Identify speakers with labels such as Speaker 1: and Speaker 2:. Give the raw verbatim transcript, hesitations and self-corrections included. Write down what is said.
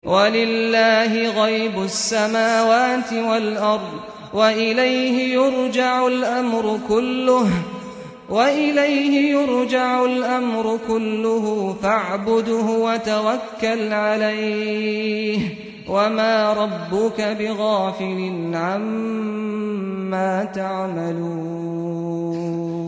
Speaker 1: وَلِلَّهِ غَيْبُ السَّمَاوَاتِ وَالْأَرْضِ وَإِلَيْهِ يُرْجَعُ الْأَمْرُ كُلُّهُ وَإِلَيْهِ يُرْجَعُ الْأَمْرُ كُلُّهُ فَاعْبُدْهُ وَتَوَكَّلْ عَلَيْهِ وَمَا رَبُّكَ بِغَافِلٍ عَمَّا تَعْمَلُونَ